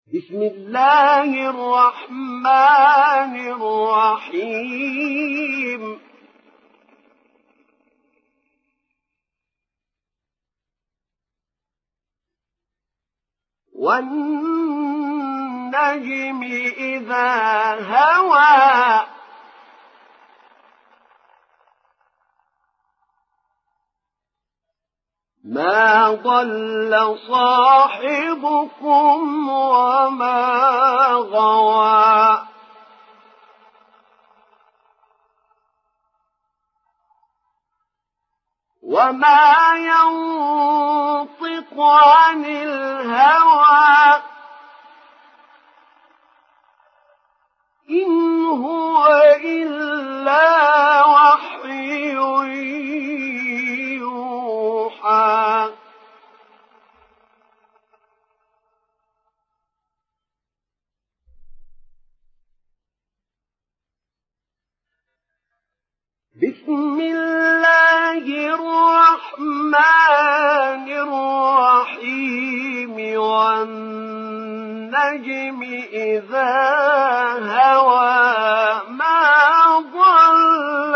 بسم الله الرحمن الرحيم والنجم إذا هوى ما ضل صاحبكم وما غوى وما ينطق عن الهوى إن هو إلا وحي يوحى بسم الله الرحمن الرحيم والنجم إذا هوى ما ضل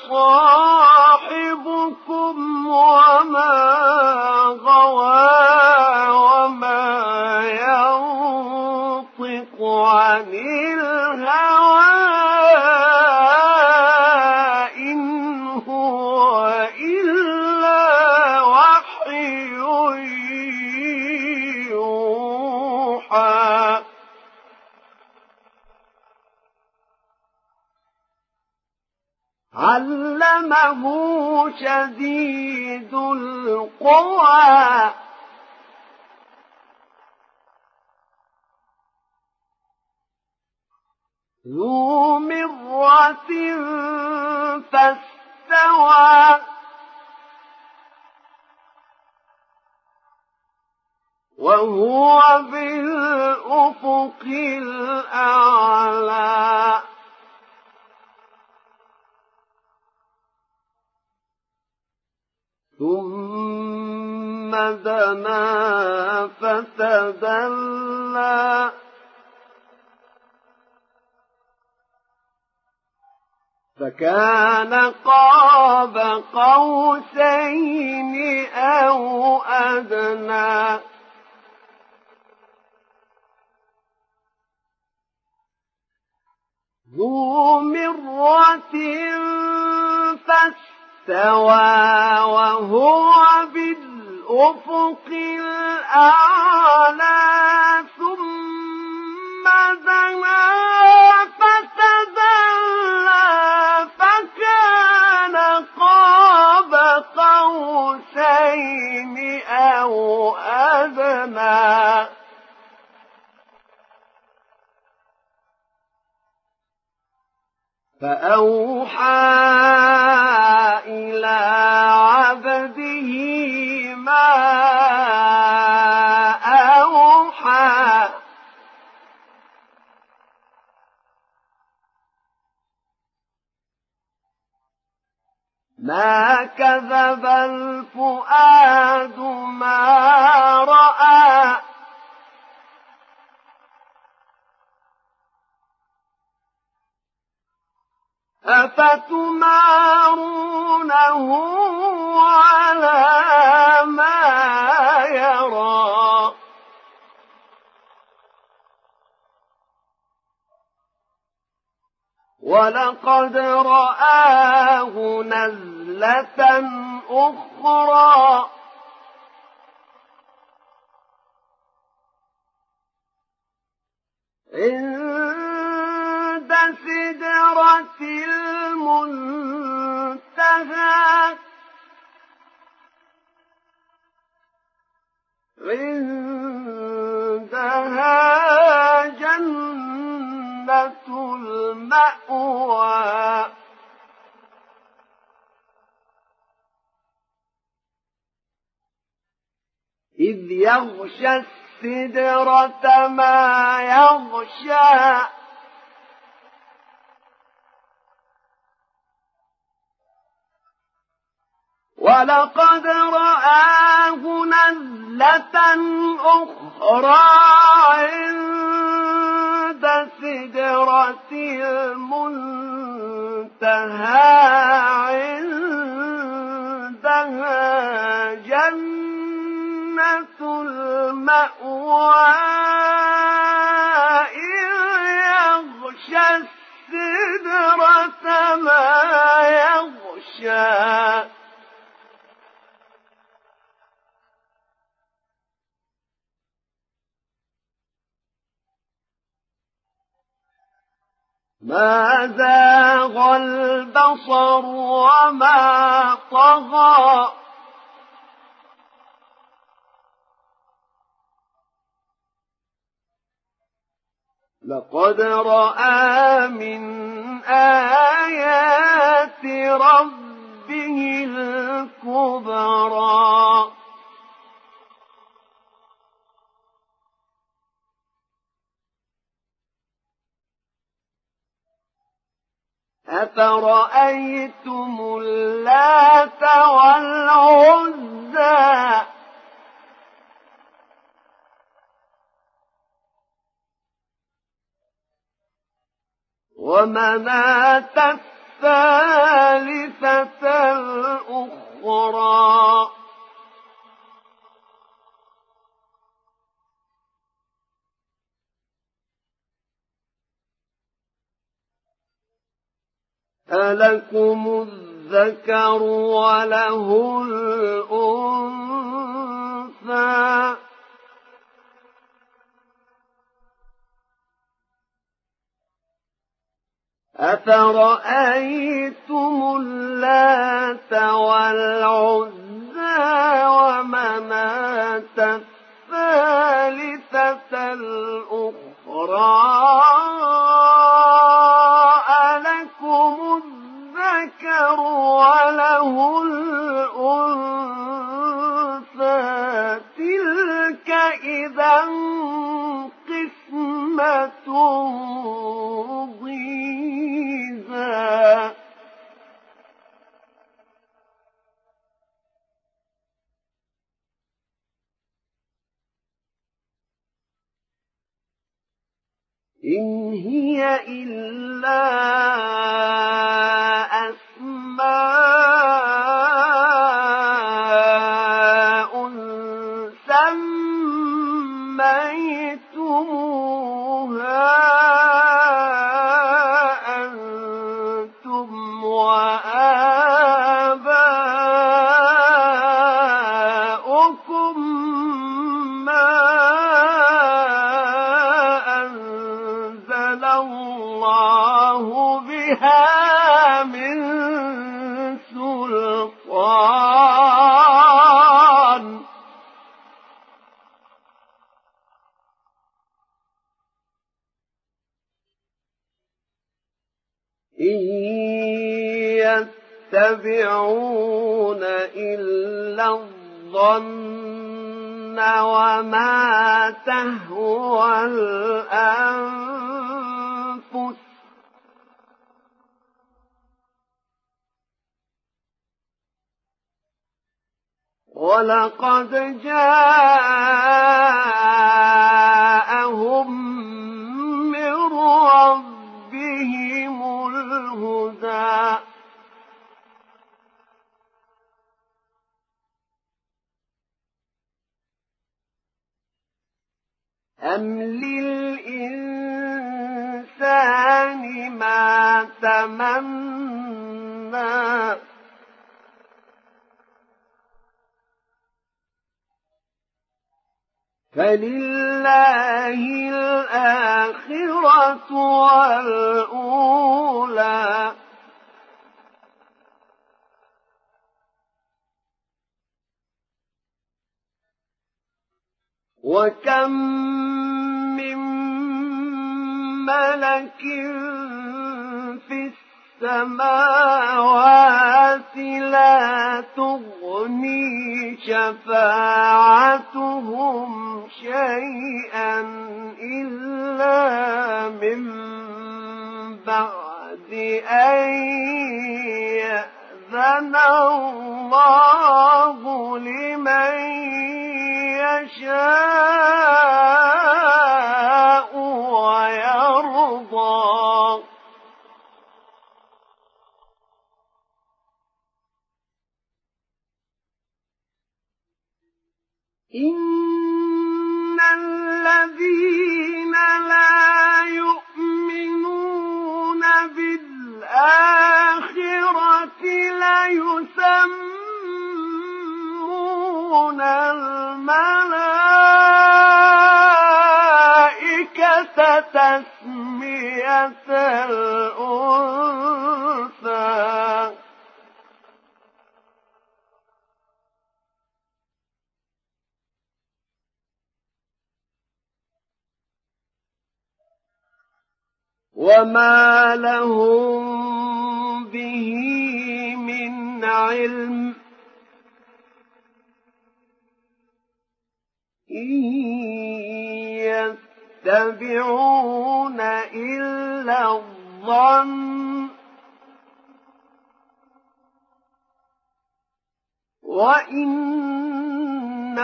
صاحبكم وما غوى وما ينطق عن الهوى علمه شديد القوى ذو مرة فاستوى وهو بالأفق الأعلى ثم دنا فتدلى فكان قاب قوسين أو أدنى ذو مرة فاستوى وهو بالأفق الأعلى ثم دنا فتدلى فكان قاب قوسين أو أدنى فأوحى إلى عبده ما أوحى ما كذب الفؤاد ما رأى أفتمارونه على ما يرى ولقد رآه نزلة أخرى عند سدرة المنتهى عندها جنة المأوى إذ يغشى السدرة ما يغشى ولقد رآه نزلة أخرى المنتهى عندها جنة المأوى إذ يغشى السدرة ما يغشى ما زاغ البصر وما طغى لقد رأى من آيات ربه الكبرى أفرأيتم اللات والعزى ومناة الثالثة الأخرى ألكم الذكر وله الأنثى أفرأيتم اللات والعزى ومناة الثالثة الأخرى ألكم الذكر وله الأنثى تلك إذا قسمة ضيزى إن هي إلا أسماء سميتموها أنتم وآباؤكم ما أنزل الله بها من سلطان إن يتبعون إلا الظن وما تهوى الأنفس ولقد جاءهم من ربهم الهدى أم للإنسان ما تمنى فلله الآخرة والأولى وكم من ملك في السماوات لا تغني شفاعتهم شيئا إلا من بعد أن يأذن الله لمن يشاء ويرضى إن الذين لا يؤمنون بالآخرة ليسمون الملائكة تسمية الأنثى وما لهم به من علم إن يتبعون إلا الظن وإن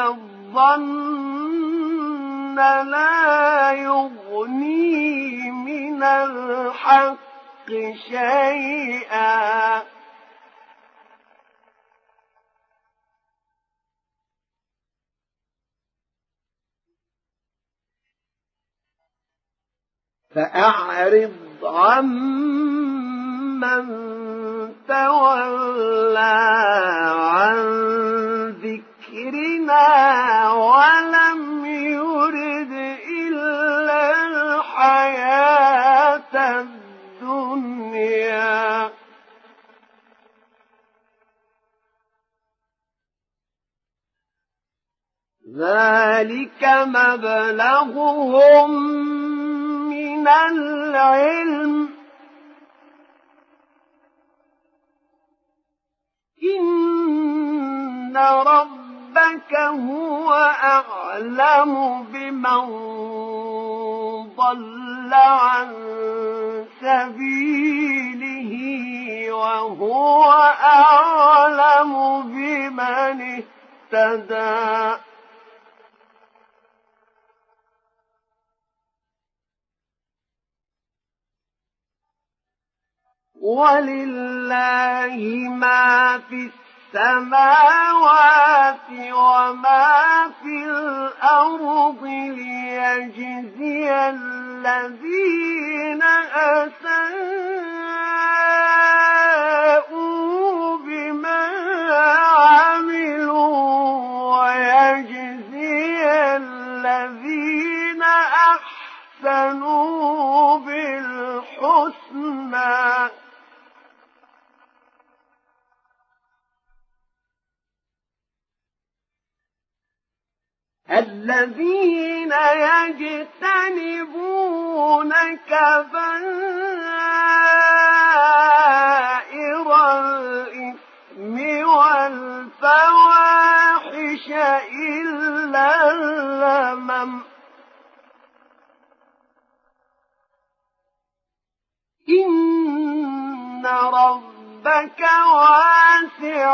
الظن لا يغني من الحق شيئا فأعرض عمن تولى عن ذكرنا ولم يرد إلا الحياة الدنيا ذلك مبلغهم من العلم إن ربك هو أعلم بمن ضل عن سبيله وهو أعلم بمن اهتدى ولله ما في السماوات وما في الأرض ليجزي الذين أساءوا بما عملوا ويجزي الذين أحسنوا بالحسنى الذين يجتنبون كبائر الإثم والفواحش إلا اللمم إن ربك واسع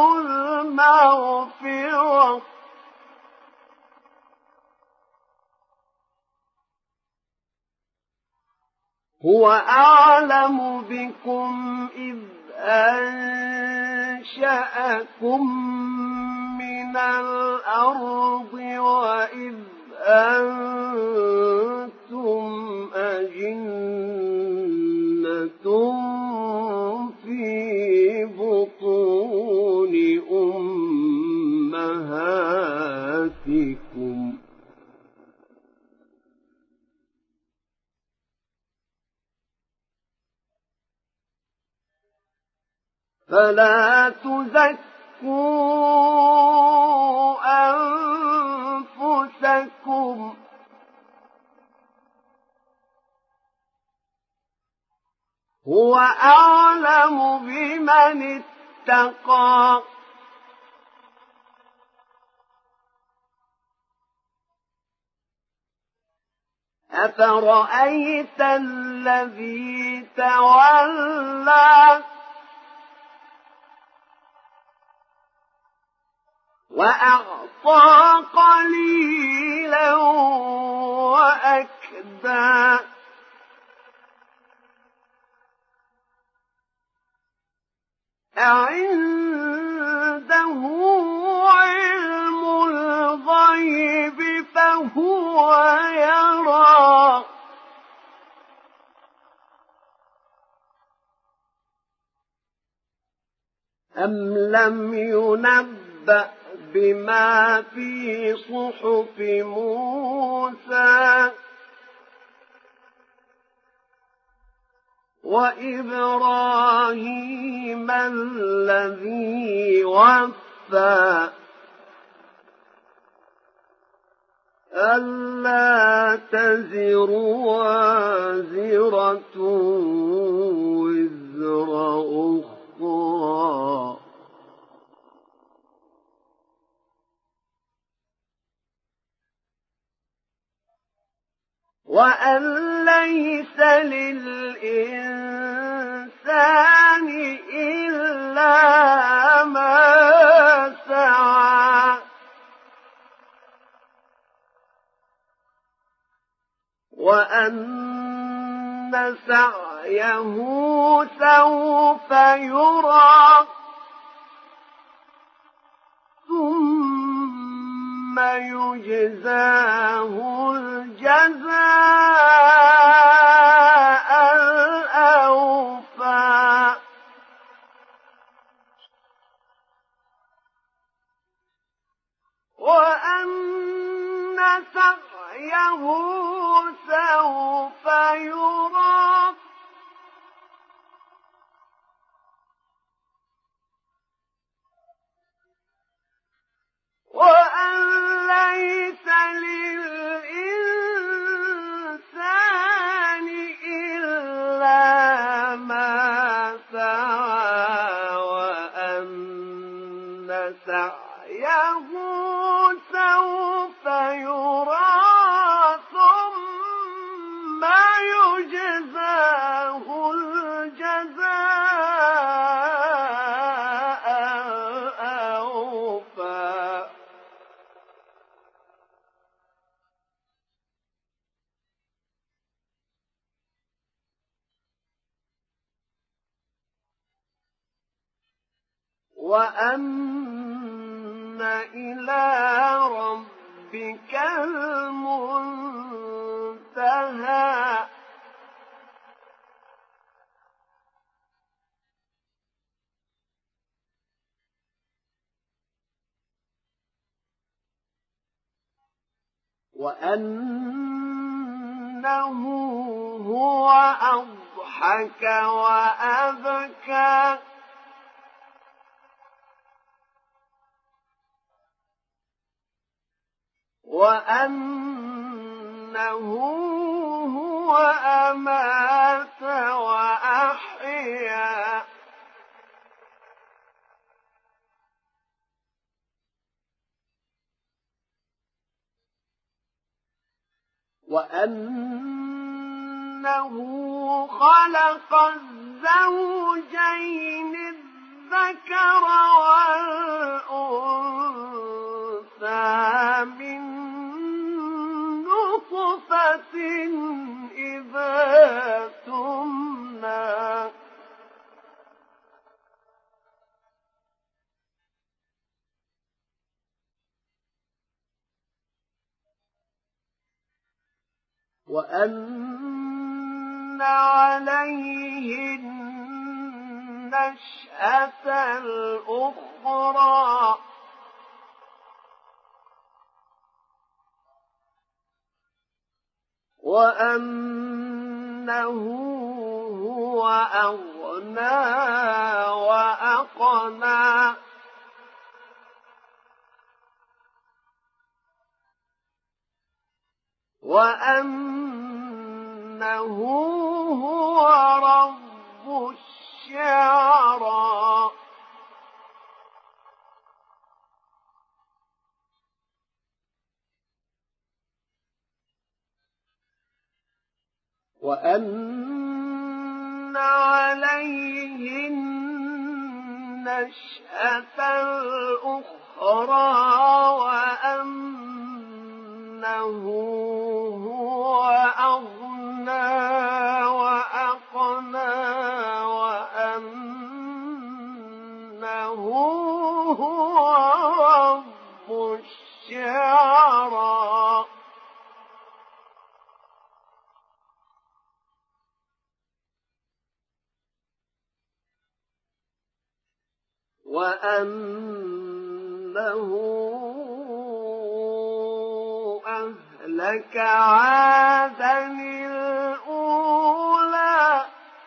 المغفرة هو أعلم بكم إذ أنشأكم من الأرض وإذ أنتم أجنة في بطون أمهاتكم فلا تزكوا أنفسكم هو أعلم بمن اتقى أفرأيت الذي تولى وأعطى قليلا وأكدى أعنده علم الغيب ويرى أم لم ينبأ بما في صحف موسى وإبراهيم الذي وفى ألا تزر وازرة وزر أخرى وأن ليس للإنسان إلا ما سعى وأن سعيه سوف يرى ثم يجزاه الجزاء الأوفى وأن سعيه سوف يرى وأن ليس للإنسان إلا ما سعى وأن سعيه سوف يرى ثم يجزاه الجزاء الأوفى وأن إلى ربك المنتهى وأنه هو أضحك وأبكى وأنه هو أمات وأحيا وأنه خلق الزوجين الذكر والأنثى من نطفة إذا تمنى وأن عليه النشأة الأخرى وأنه هو أغنى وأقنى وأنه هو رب الشعرى وأن عليه النشأة الأخرى وأنه هو أغنى وأقنى وأنه هو رب الشعرى وأنه أهلك عادا الأولى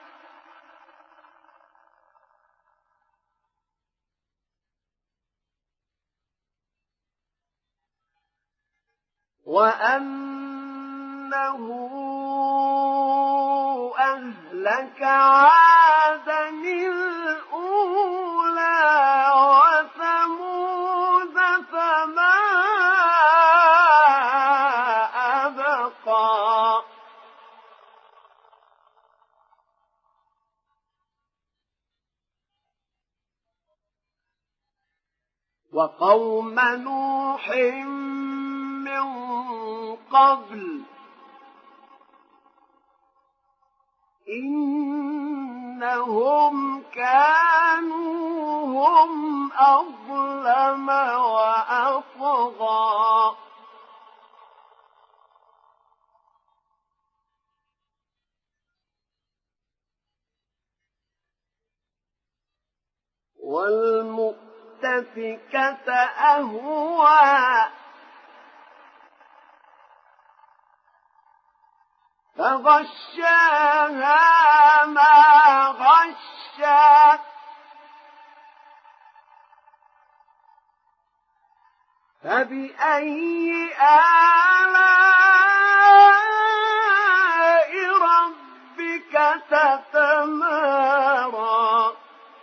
وأنه أهلك عادا الأولى وثمود فما أبقى وقوم نوح من قبل إنهم كانوا هم أظلم وأطغى والمؤتفكة أهوى فغشاها ما غشا فبأي آلاء ربك تتمارى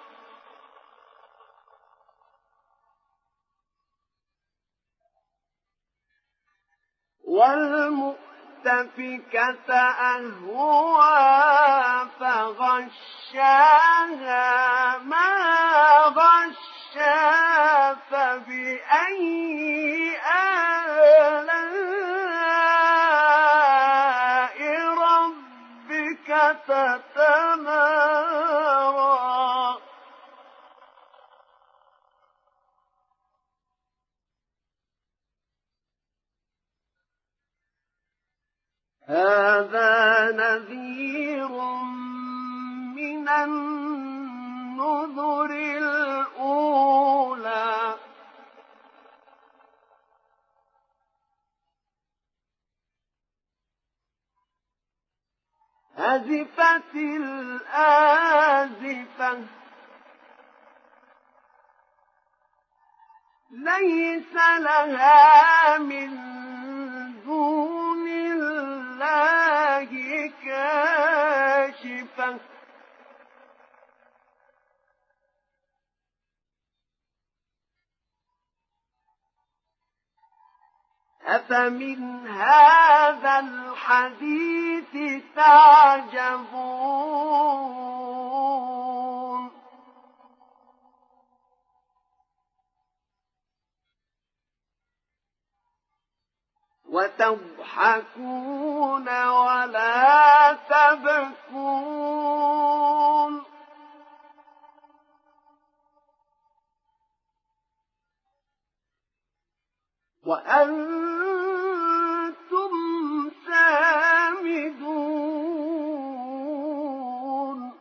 والمؤتفكة أهوى فغشاها ما غشا فبأي آلاء ربك تتمارى هذا نذير من النذر الأولى أزفت الآزفة ليس لها من دون الله كاشفة أفمن هذا الحديث تعجبون وتضحكون ولا تبكون وأنتم سامدون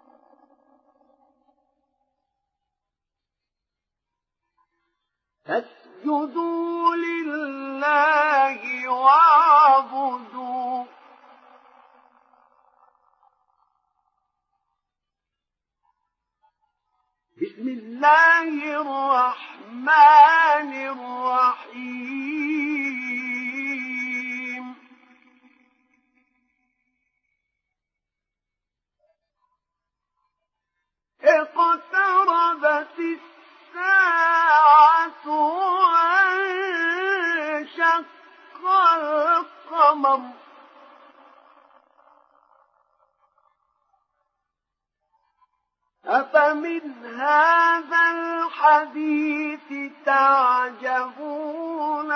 فاسجدوا لله واعبدوا بسم الله الرحمن الرحيم اقتربت الساعة وانشق القمر أفمن هذا الحديث تعجبون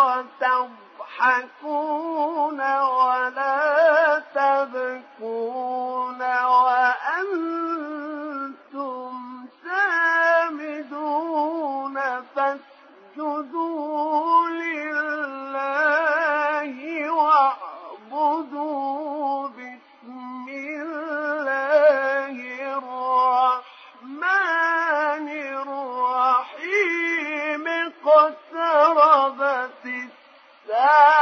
وتضحكون ولا تبكون وأنتم سامدون فاسجدوا لله واعبدوا بسم الله الرحمن الرحيم الساعة